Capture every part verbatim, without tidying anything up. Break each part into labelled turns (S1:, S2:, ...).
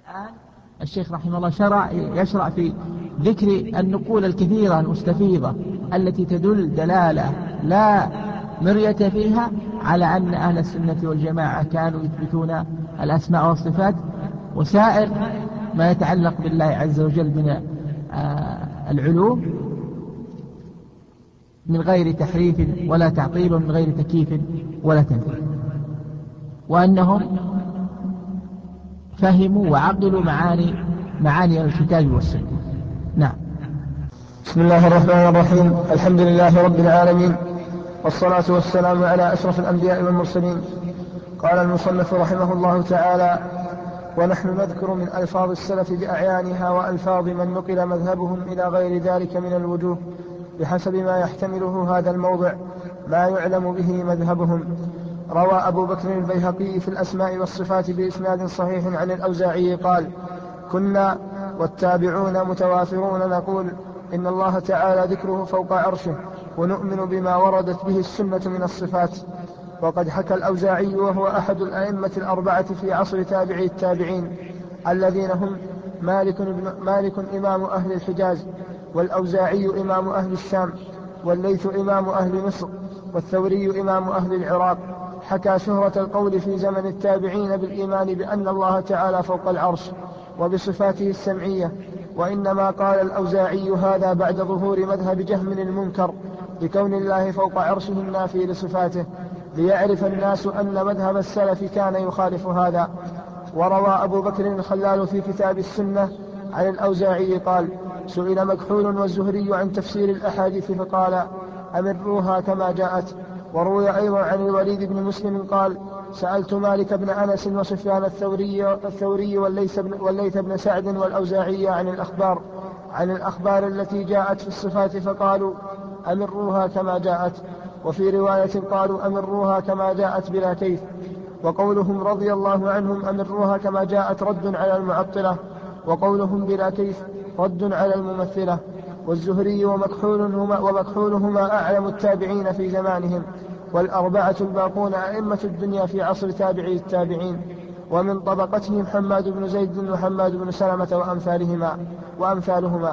S1: الآن الشيخ رحمه الله شرع يشرع في ذكر النقول الكثيرة المستفيضة التي تدل دلالة لا مرية فيها على أن أهل السنة والجماعة كانوا يثبتون الأسماء والصفات وسائر ما يتعلق بالله عز وجل من العلوم من غير تحريف ولا تعطيل ومن غير تكييف ولا تمثيل، وأنهم فهموا وعقلوا معاني معاني الكتاب والسنة. نعم.
S2: بسم الله الرحمن الرحيم. الحمد لله رب العالمين، والصلاة والسلام على أشرف الأنبياء والمرسلين. قال المصنف رحمه الله تعالى: ونحن نذكر من ألفاظ السلف بأعيانها وألفاظ من نقل مذهبهم إلى غير ذلك من الوجوه بحسب ما يحتمله هذا الموضع ما يعلم به مذهبهم. روى أبو بكر البيهقي في الأسماء والصفات بإسناد صحيح عن الأوزاعي قال: كنا والتابعون متوافرون نقول إن الله تعالى ذكره فوق عرشه، ونؤمن بما وردت به السنة من الصفات. وقد حكى الأوزاعي وهو أحد الأئمة الأربعة في عصر تابعي التابعين الذين هم مالك, مالك إمام أهل الحجاز، والأوزاعي إمام أهل الشام، والليث إمام أهل مصر، والثوري إمام أهل العراق. حكى شهرة القول في زمن التابعين بالإيمان بأن الله تعالى فوق العرش وبصفاته السمعية، وإنما قال الأوزاعي هذا بعد ظهور مذهب جهم المنكر بكون الله فوق عرشه النافي لصفاته، ليعرف الناس أن مذهب السلف كان يخالف هذا. وروى أبو بكر الخلال في كتاب السنة عن الأوزاعي قال: سئل مكحول والزهري عن تفسير الأحاديث فقال: أمروها كما جاءت. وروي أيضا عن الوليد بن مسلم قال: سألت مالك بن أنس وسفيان الثوري, الثوري والليث, بن والليث بن سعد والأوزاعي عن الأخبار عن الأخبار التي جاءت في الصفات فقالوا: أمروها كما جاءت. وفي رواية قالوا: أمروها كما جاءت بلا كيف. وقولهم رضي الله عنهم أمروها كما جاءت رد على المعطلة، وقولهم بلا كيف رد على الممثلة. والزهري ومكحولهما, ومكحولهما أعلم التابعين في زمانهم، والأربعة الباقون أئمة الدنيا في عصر تابعي التابعين، ومن طبقتهم حماد بن زيد وحماد بن سلمة وأمثالهما وأمثالهما.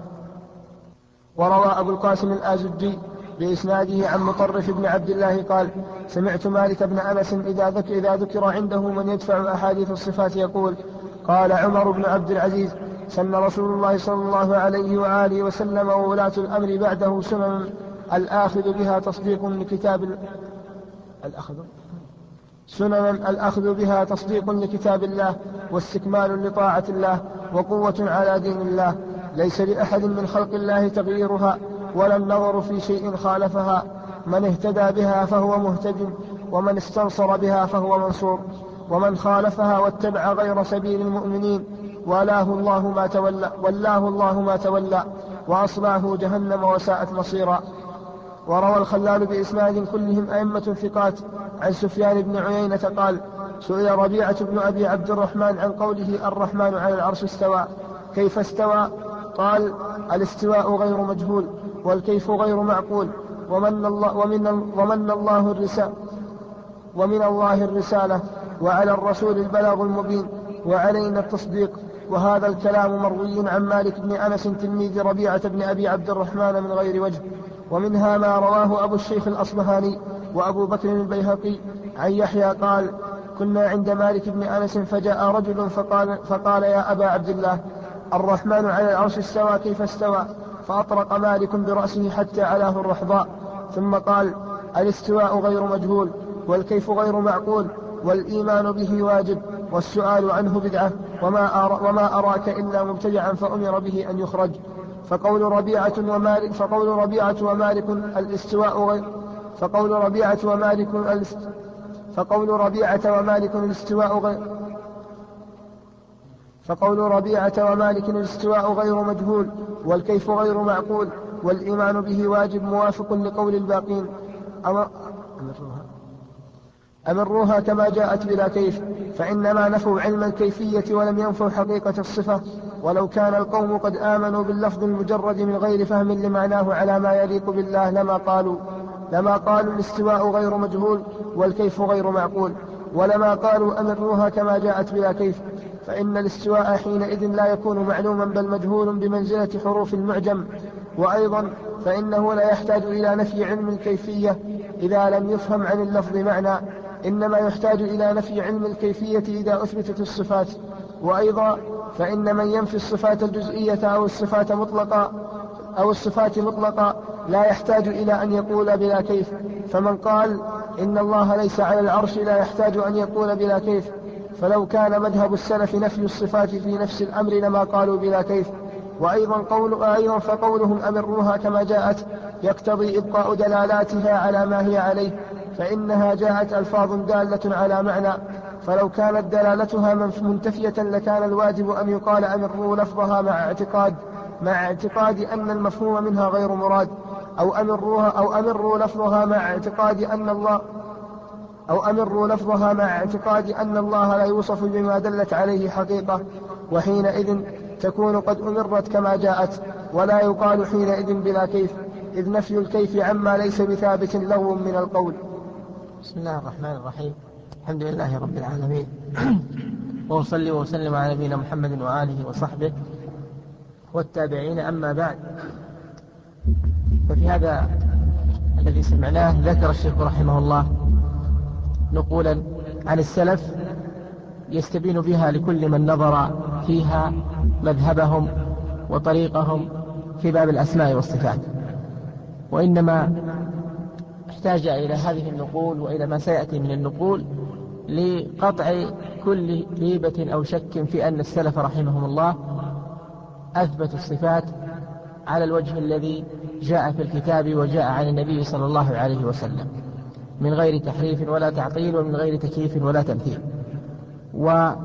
S2: وروى أبو القاسم الآزدي بإسناده عن مطرف بن عبد الله قال: سمعت مالك بن أنس إذا ذكر, إذا ذكر عنده من يدفع أحاديث الصفات يقول: قال عمر بن عبد العزيز: سن رسول الله صلى الله عليه وآله وسلم وولاة الأمر بعده سنن الآخذ بها تصديق لكتاب الأخذ سننا الأخذ بها تصديق لكتاب الله واستكمال لطاعة الله وقوة على دين الله، ليس لأحد من خلق الله تغييرها ولا النظر في شيء خالفها. من اهتدى بها فهو مهتد، ومن استنصر بها فهو منصور، ومن خالفها واتبع غير سبيل المؤمنين ولاه الله ما تولى والله الله ما تولى وأصلاه جهنم وساءت مصيرا. وروى الخلال بإسناد كلهم أئمة ثقات عن سفيان بن عيينة قال: سئل ربيعة بن أبي عبد الرحمن عن قوله الرحمن على العرش استوى كيف استوى؟ قال: الاستواء غير مجهول والكيف غير معقول، ومن الله, ومن, ومن الله الرسالة ومن الله الرسالة وعلى الرسول البلاغ المبين وعلينا التصديق. وهذا الكلام مروي عن مالك بن أنس تلميذ ربيعة بن أبي عبد الرحمن من غير وجه. ومنها ما رواه أبو الشيخ الأصبهاني وأبو بكر البيهقي عن يحيى قال: كنا عند مالك بن أنس فجاء رجل فقال, فقال: يا أبا عبد الله، الرحمن على العرش استوى كيف استوى؟ فأطرق مالك برأسه حتى علاه الرحضاء، ثم قال: الاستواء غير مجهول والكيف غير معقول، والإيمان به واجب، والسؤال عنه بدعة، وما, أرى وما أراك إلا مبتدعا فأمر به أن يخرج. فقول ربيعة ومالك فقول ربيعة ومالك الاستواء غير فقول ربيعة ومالك الاست فقول ربيعة ومالك الاستواء غير فقول ربيعة ومالك الاستواء غير مجهول والكيف غير معقول، والإيمان به واجب موافق لقول الباقين. أمروها كما جاءت بلا كيف، فإنما نفوا علم الكيفية ولم ينفوا حقيقة الصفة. ولو كان القوم قد آمنوا باللفظ المجرد من غير فهم لمعناه على ما يليق بالله لما قالوا لما قالوا الاستواء غير مجهول والكيف غير معقول، ولما قالوا أمروها كما جاءت بلا كيف، فإن الاستواء حينئذ لا يكون معلوما بل مجهول بمنزلة حروف المعجم. وأيضا فإنه لا يحتاج إلى نفي علم الكيفية إذا لم يفهم عن اللفظ معنى، إنما يحتاج إلى نفي علم الكيفية إذا أثبتت الصفات. وأيضا فإن من ينفي الصفات الجزئية أو الصفات مطلقة أو الصفات مطلقة لا يحتاج إلى أن يقول بلا كيف. فمن قال إن الله ليس على العرش لا يحتاج أن يقول بلا كيف. فلو كان مذهب السلف نفي الصفات في نفس الأمر لما قالوا بلا كيف. وأيضا قول أيضا فقولهم أمروها كما جاءت يقتضي إبقاء دلالاتها على ما هي عليه، فإنها جاءت ألفاظ دالة على معنى، فلو كانت دلالتها منتفية لكان الواجب أن يقال أمروا لفظها مع اعتقاد مع اعتقاد أن المفهوم منها غير مراد، أو أمروها أو أمروا لفظها مع اعتقاد أن الله أو أمروا لفظها مع اعتقاد أن الله لا يوصف بما دلت عليه حقيقة، وحينئذ تكون قد أمرت كما جاءت، ولا يقال حينئذ بلا كيف، إذ نفي الكيف عما ليس بثابت لغو من القول.
S1: بسم الله الرحمن الرحيم. الحمد لله رب العالمين، وأصلي وأسلم على نبينا محمد وآله وصحبه والتابعين. أما بعد، ففي هذا الذي سمعناه ذكر الشيخ رحمه الله نقولا عن السلف يستبين بها لكل من نظر فيها مذهبهم وطريقهم في باب الأسماء والصفات، وإنما احتاج إلى هذه النقول وإلى ما سيأتي من النقول لقطع كل ريبة أو شك في أن السلف رحمهم الله أثبتوا الصفات على الوجه الذي جاء في الكتاب وجاء عن النبي صلى الله عليه وسلم، من غير تحريف ولا تعطيل ومن غير تكييف ولا تمثيل. وفي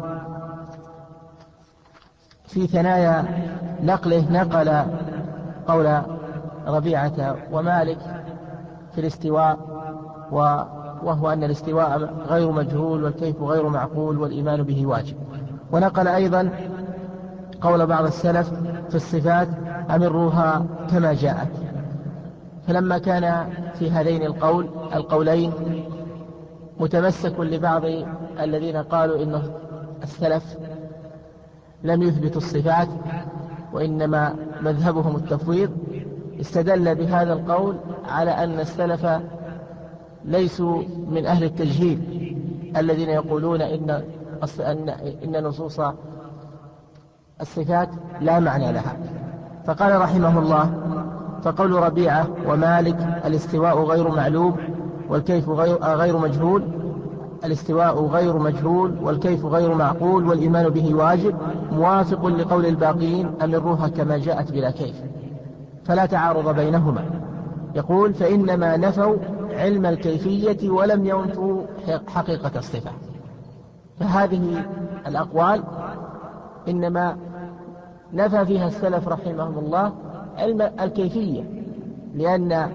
S1: ثنايا نقله نقل قول ربيعة ومالك في الاستواء، وهو أن الاستواء غير مجهول والكيف غير معقول والإيمان به واجب. ونقل أيضا قول بعض السلف في الصفات أمروها كما جاءت. فلما كان في هذين القول القولين متمسك لبعض الذين قالوا إن السلف لم يثبتوا الصفات وإنما مذهبهم التفويض، استدل بهذا القول على أن السلف ليسوا من أهل التجهيل الذين يقولون إن, إن نصوص الصفات لا معنى لها. فقال رحمه الله: فقول ربيعة ومالك الاستواء غير معلوم والكيف غير, غير مجهول الاستواء غير مجهول والكيف غير معقول والإيمان به واجب، موافق لقول الباقين أمروها كما جاءت بلا كيف، فلا تعارض بينهما. يقول: فإنما نفوا علم الكيفية ولم ينفوا حقيقة الصفة. فهذه الأقوال إنما نفى فيها السلف رحمهم الله علم الكيفية، لأن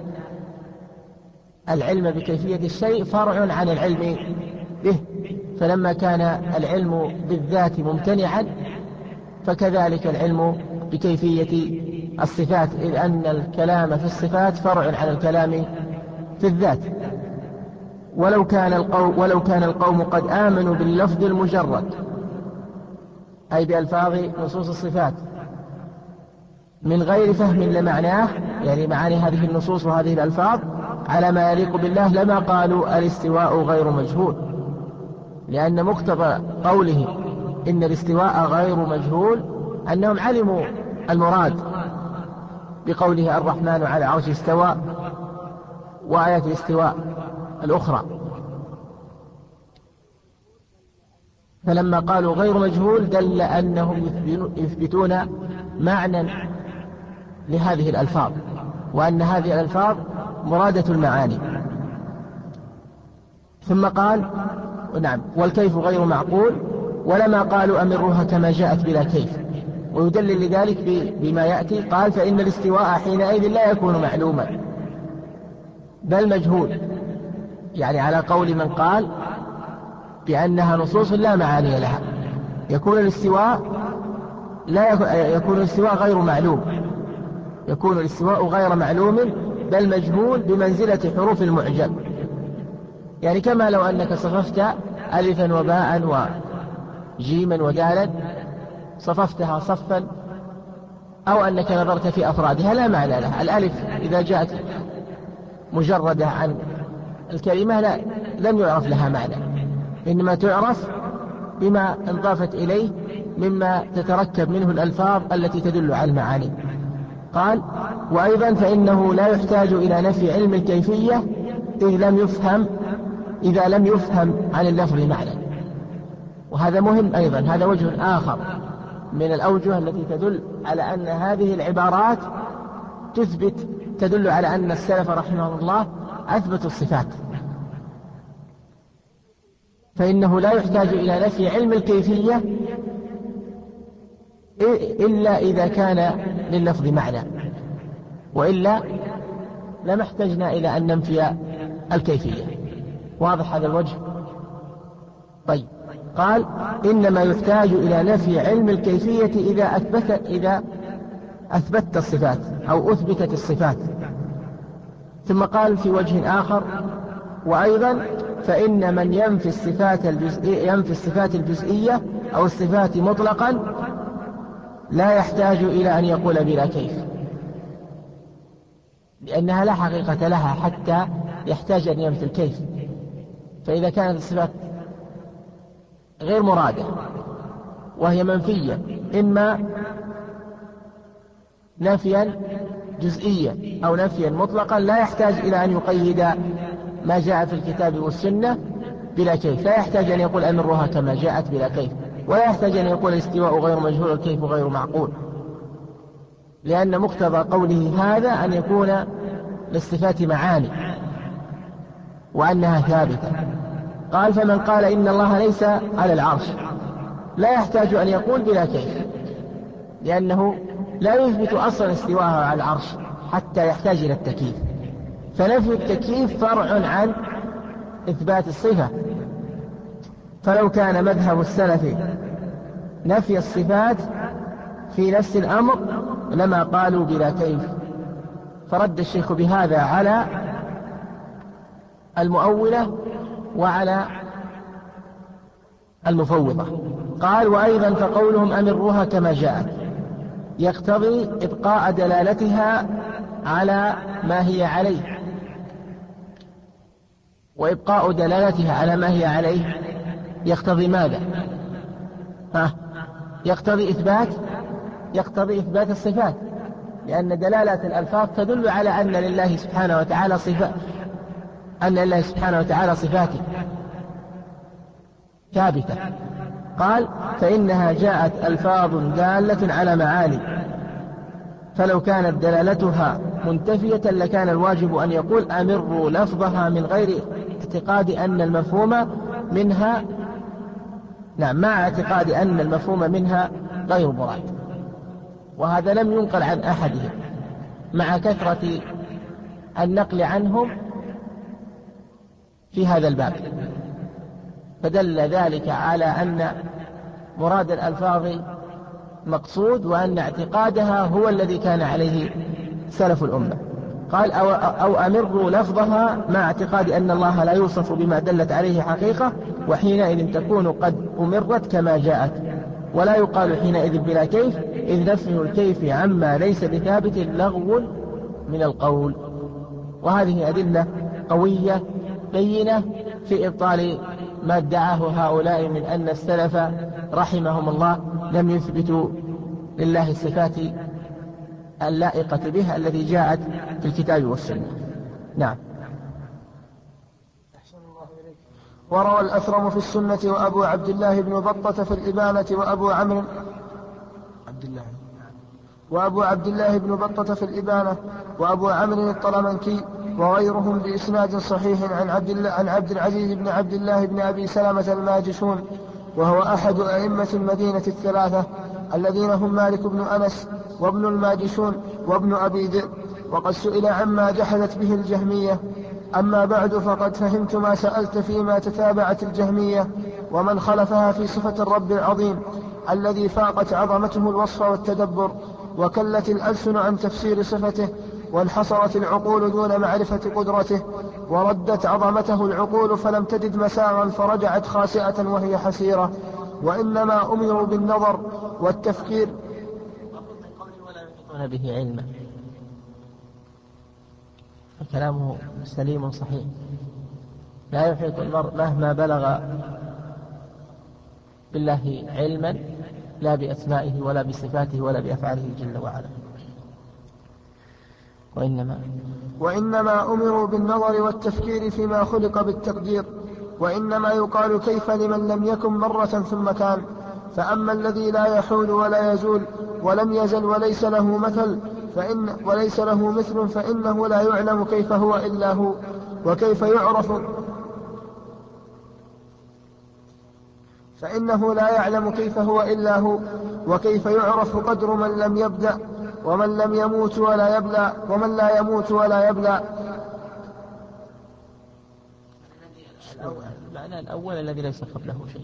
S1: العلم بكيفية الشيء فرع عن العلم به، فلما كان العلم بالذات ممتنعا فكذلك العلم بكيفية الصفات، إذ أن الكلام في الصفات فرع عن الكلام في الذات. ولو كان القوم, ولو كان القوم قد آمنوا باللفظ المجرد، أي بألفاظ نصوص الصفات، من غير فهم لمعناه، يعني معاني هذه النصوص وهذه الألفاظ على ما يليق بالله، لما قالوا الاستواء غير مجهول، لأن مقتضى قوله إن الاستواء غير مجهول أنهم علموا المراد بقوله الرحمن على العرش استوى وآية الاستواء الأخرى. فلما قالوا غير مجهول دل أنهم يثبتون معنى لهذه الألفاظ، وأن هذه الألفاظ مرادة المعاني. ثم قال: نعم، والكيف غير معقول، ولما قالوا أمروها كما جاءت بلا كيف. ويدلل لذلك بما يأتي، قال: فإن الاستواء حينئذ لا يكون معلوما بل مجهول، يعني على قول من قال بأنها نصوص لا معاني لها، يكون الاستواء لا يكون الاستواء غير معلوم، يكون الاستواء غير معلوم بل مجهول بمنزلة حروف المعجم. يعني كما لو أنك صففت ألفا وباء جيما ودالا صففتها صفا، أو أنك نظرت في أفرادها لا معنى لها. الألف إذا جاءت مجردة عن الكلمة لا لم يعرف لها معنى، إنما تعرف بما انضافت إليه مما تتركب منه الألفاظ التي تدل على المعاني. قال: وأيضا فإنه لا يحتاج إلى نفي علم الكيفية إذ لم يفهم إذا لم يفهم عن اللفظ معنى. وهذا مهم أيضا، هذا وجه آخر من الأوجه التي تدل على أن هذه العبارات تثبت تدل على أن السلف رحمه الله أثبتوا الصفات. فإنه لا يحتاج إلى نفي علم الكيفية إلا إذا كان لللفظ معنى، وإلا لما احتجنا إلى أن ننفي الكيفية. واضح هذا الوجه؟ طيب. قال: إنما يحتاج إلى نفي علم الكيفية إذا أثبت إذا أثبتت الصفات أو أثبتت الصفات. ثم قال في وجه آخر: وأيضا فإن من ينفي الصفات الجزئية ينفي الصفات الجزئية أو الصفات مطلقا لا يحتاج إلى أن يقول بلا كيف، لأنها لا حقيقة لها حتى يحتاج أن ينفي الكيف. فإذا كانت الصفات غير مرادة وهي منفية إما نفيا جزئيا أو نفيا مطلقا لا يحتاج إلى أن يقيد ما جاء في الكتاب والسنة بلا كيف. لا يحتاج أن يقول أمرها كما جاءت بلا كيف، ولا يحتاج أن يقول الاستواء غير مجهول الكيف غير معقول، لأن مقتضى قوله هذا أن يكون للصفات معاني وأنها ثابتة. قال: فمن قال إن الله ليس على العرش لا يحتاج أن يقول بلا كيف، لأنه لا يثبت أصلا استواءها على العرش حتى يحتاج إلى التكييف. فنفي التكييف فرع عن إثبات الصفة. فلو كان مذهب السلف نفي الصفات في نفس الأمر لما قالوا بلا كيف. فرد الشيخ بهذا على المؤولة وعلى المفوضة. قال: وأيضا فقولهم أمروها كما جاءت يقتضي إبقاء دلالتها على ما هي عليه. وإبقاء دلالتها على ما هي عليه يقتضي ماذا؟ ها؟ يقتضي إثبات يقتضي إثبات الصفات، لأن دلالات الألفاظ تدل على أن لله سبحانه وتعالى صفات أن لله سبحانه وتعالى صفاته ثابتة. قال: فإنها جاءت ألفاظ دالة على معاني، فلو كانت دلالتها منتفية لكان الواجب أن يقول أمروا لفظها من غير اعتقاد أن المفهوم منها نعم مع اعتقاد أن المفهوم منها غير مراد. وهذا لم ينقل عن أحدهم مع كثرة النقل عنهم في هذا الباب، فدل ذلك على أن مراد الألفاظ مقصود وأن اعتقادها هو الذي كان عليه سلف الأمة. قال: أو, أو أمروا لفظها مع اعتقاد أن الله لا يوصف بما دلت عليه حقيقة، وحينئذ تكون قد أمرت كما جاءت، ولا يقال حينئذ بلا كيف، إذ نفي الكيف عما ليس بثابت لغو من القول. وهذه أدلة قوية بينة في إبطال ما ادعاه هؤلاء من أن السلف رحمهم الله لم يثبتوا لله الصفات اللائقة به التي جاءت في الكتاب والسنة. نعم.
S2: وروى الأثرم في السنة وأبو عبد الله بن بطة في الإبانة وأبو عمرو عبد الله وأبو عبد الله بن بطة في الإبانة وأبو عمرو الطلمنكي وغيرهم بإسناد صحيح عن عبد الله عن عبد العزيز بن عبد الله بن أبي سلمة الماجشون، وهو أحد أئمة المدينة الثلاثة الذين هم مالك بن أنس وابن الماجشون وابن أبي ذئب، وقد سئل عما جحدت به الجهمية. أما بعد فقد فهمت ما سألت فيما تتابعت الجهمية ومن خلفها في صفة الرب العظيم الذي فاقت عظمته الوصف والتدبر، وكلت الألسن عن تفسير صفته، وانحصرت العقول دون معرفة قدرته، وردت عظمته العقول فلم تجد مساغا فرجعت خاسئة وهي حسيرة، وإنما أمروا بالنظر والتفكير.
S1: ولا يحيطون به علما. كلامه سليم صحيح. لا يحيط المرء مهما بلغ بالله علما، لا بأسمائه ولا بصفاته ولا بأفعاله جل وعلا. وإنما
S2: وإنما أمروا بالنظر والتفكير فيما خلق بالتقدير. وإنما يقال كيف لمن لم يكن مرة ثم كان. فأما الذي لا يحول ولا يزول ولم يزل وليس له مثل فإن وليس له مثل فإنه لا يعلم كيف هو إلا هو، وكيف يعرف فإنه لا يعلم كيف هو إلا هو وكيف يعرف قدر من لم يبدأ ومن لم يموت ولا يبلى ومن لا يموت ولا يبلى.
S1: المعنى الأول الذي ليس قبله شيء،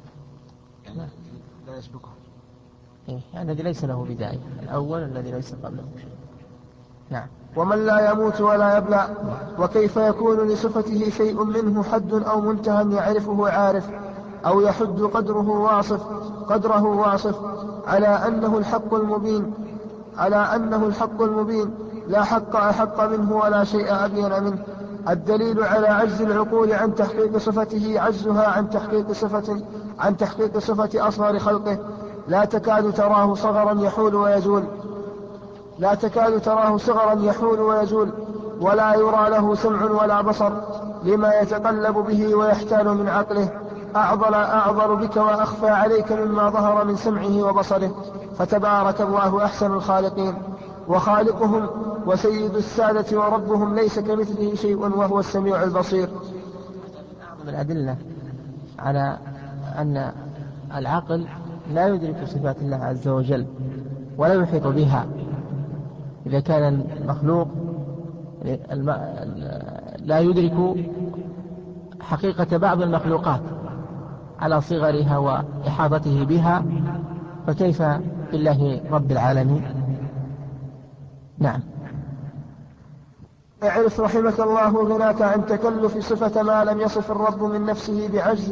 S2: لا يسبقه،
S1: إيه يعني الذي ليس له بداية، الأول الذي ليس قبله شيء. نعم.
S2: ومن لا يموت ولا يبلى. وكيف يكون لصفته شيء منه حد أو منتهى يعرفه عارف أو يحد قدره واصف قدره واصف على أنه الحق المبين على أنه الحق المبين لا حق أحق منه ولا شيء أبين منه. الدليل على عجز العقول عن تحقيق صفته عجزها عن تحقيق صفة عن تحقيق صفة أصغر خلقه. لا تكاد تراه صغرا يحول ويزول لا تكاد تراه صغرا يحول ويزول ولا يرى له سمع ولا بصر لما يتقلب به ويحتال من عقله. أعضل أعضل بك وأخفى عليك مما ظهر من سمعه وبصره. فتبارك الله أحسن الخالقين، وخالقهم وسيد السادة وربهم ليس كمثله شيء وهو السميع البصير.
S1: من الأدلة على أن العقل لا يدرك صفات الله عز وجل ولا يحيط بها. إذا كان المخلوق لا يدرك حقيقة بعض المخلوقات على صغرها وإحاطته بها، فكيف بالله رب العالمين؟ نعم.
S2: اعرف رحمك الله غناك عن تكلف صفة ما لم يصف الرب من نفسه بعجز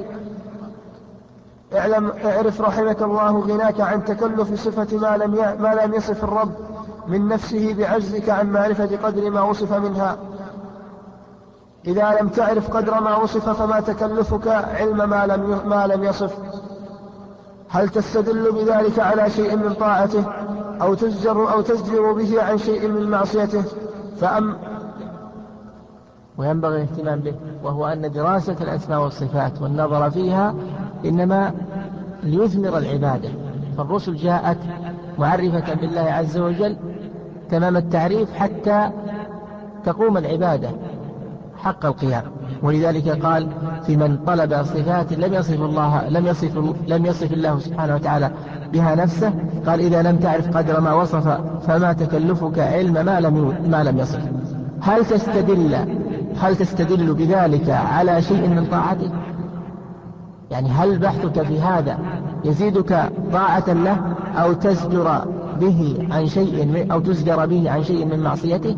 S2: اعلم اعرف رحمك الله غناك عن تكلف صفة ما لم ي... ما لم يصف الرب من نفسه بعجزك عن معرفة قدر ما وصف منها. إذا لم تعرف قدر ما وصف فما تكلفك علم ما لم ي... ما لم يصف. هل تستدل بذلك على شيء من طاعته أو تزجر أو تزجر به عن شيء من معصيته؟ فأم
S1: وينبغي الاهتمام به، وهو أن دراسة الأسماء والصفات والنظر فيها إنما ليثمر العبادة. فالرسل جاءت معرفة بالله عز وجل تمام التعريف حتى تقوم العبادة حق القيام. ولذلك قال في من طلب صفات لم يصف الله لم يصف لم يصف الله سبحانه وتعالى بها نفسه، قال إذا لم تعرف قدر ما وصف فما تكلفك علم ما لم ما لم يصف. هل تستدل هل تستدل بذلك على شيء من طاعته؟ يعني هل بحثك في هذا يزيدك طاعة له أو تزجر به عن شيء أو تزجر به عن شيء من معصيته؟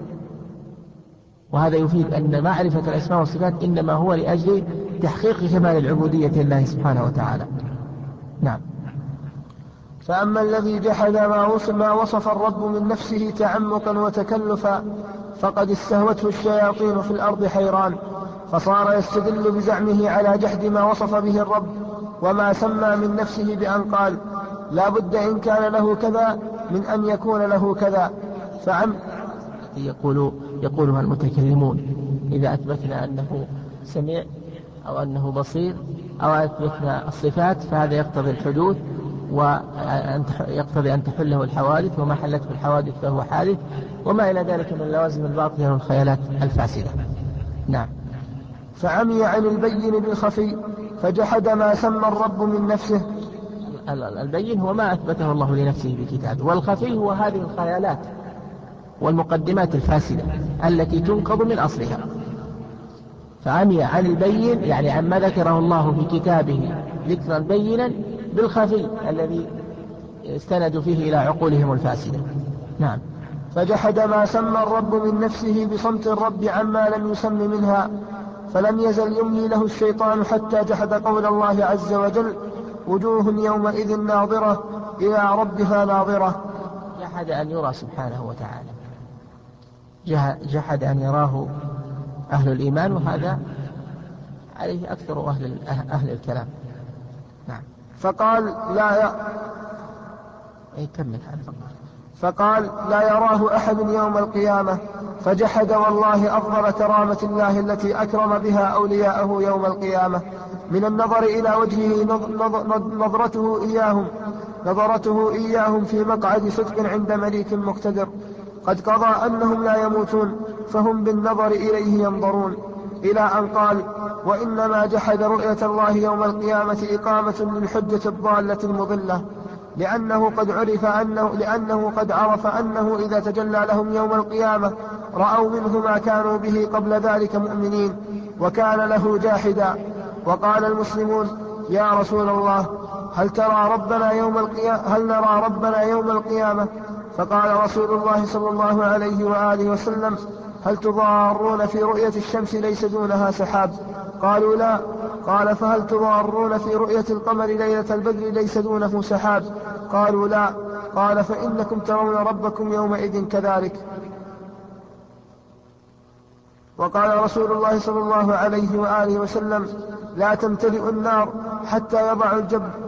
S1: وهذا يفيد أن معرفة الأسماء والصفات إنما هو لأجل تحقيق كمال العبودية لله سبحانه وتعالى. نعم.
S2: فأما الذي جحد ما وصف, ما وصف الرب من نفسه تعمقا وتكلفا فقد استهوته الشياطين في الأرض حيران، فصار يستدل بزعمه على جحد ما وصف به الرب وما سمى من نفسه بأن قال لا بد إن كان له كذا من أن يكون له كذا. فعم
S1: يقول يقولها المتكلمون إذا أثبتنا أنه سميع أو أنه بصير أو أثبتنا الصفات فهذا يقتضي الحدوث ويقتضي أن تحله الحوادث، وما حلته الحوادث فهو حادث، وما إلى ذلك من لوازم الباطل والخيالات الفاسدة. نعم.
S2: فعمي عن البين بالخفي فجحد ما سمى الرب من نفسه.
S1: البين هو ما أثبته الله لنفسه بكتابه، والخفي هو هذه الخيالات والمقدمات الفاسدة التي تنقض من أصلها. فعمي عن البين يعني عما ذكره الله في كتابه ذكرا بينا بالخفي الذي استندوا فيه إلى عقولهم الفاسدة. نعم.
S2: فجحد ما سمى الرب من نفسه بصمت الرب عما لم يسم منها، فلم يزل يملي له الشيطان حتى جحد قول الله عز وجل وجوه يومئذ ناظرة إلى ربها ناظرة.
S1: جحد أن يرى سبحانه وتعالى، جحد أن يراه أهل الإيمان، وهذا عليه أكثر أهل, أهل الكلام. نعم.
S2: فقال لا ي...
S1: أي كمل هذا.
S2: فقال لا يراه أحد يوم القيامة، فجحد والله أفضل كرامة الله التي أكرم بها أولياءه يوم القيامة من النظر إلى وجهه نظرته إياهم نظرته إياهم في مقعد صدق عند مليك مقتدر قد قضى أنهم لا يموتون، فهم بالنظر إليه ينظرون، إلى أن قال: وإنما جحد رؤية الله يوم القيامة إقامة للحجة الضالة المضلة، لأنه قد عرف أنه لأنه قد عرف أنه إذا تجلى لهم يوم القيامة رأوا منه ما كانوا به قبل ذلك مؤمنين، وكان له جاحدا. وقال المسلمون: يا رسول الله، هل ترى ربنا يوم القيامة هل نرى ربنا يوم القيامة؟ فقال رسول الله صلى الله عليه وآله وسلم: هل تضارون في رؤية الشمس ليس دونها سحاب؟ قالوا: لا. قال: فهل تضارون في رؤية القمر ليلة البدر ليس دونه سحاب؟ قالوا: لا. قال: فإنكم ترون ربكم يومئذ كذلك. وقال رسول الله صلى الله عليه وآله وسلم: لا تمتلئ النار حتى يضع الجب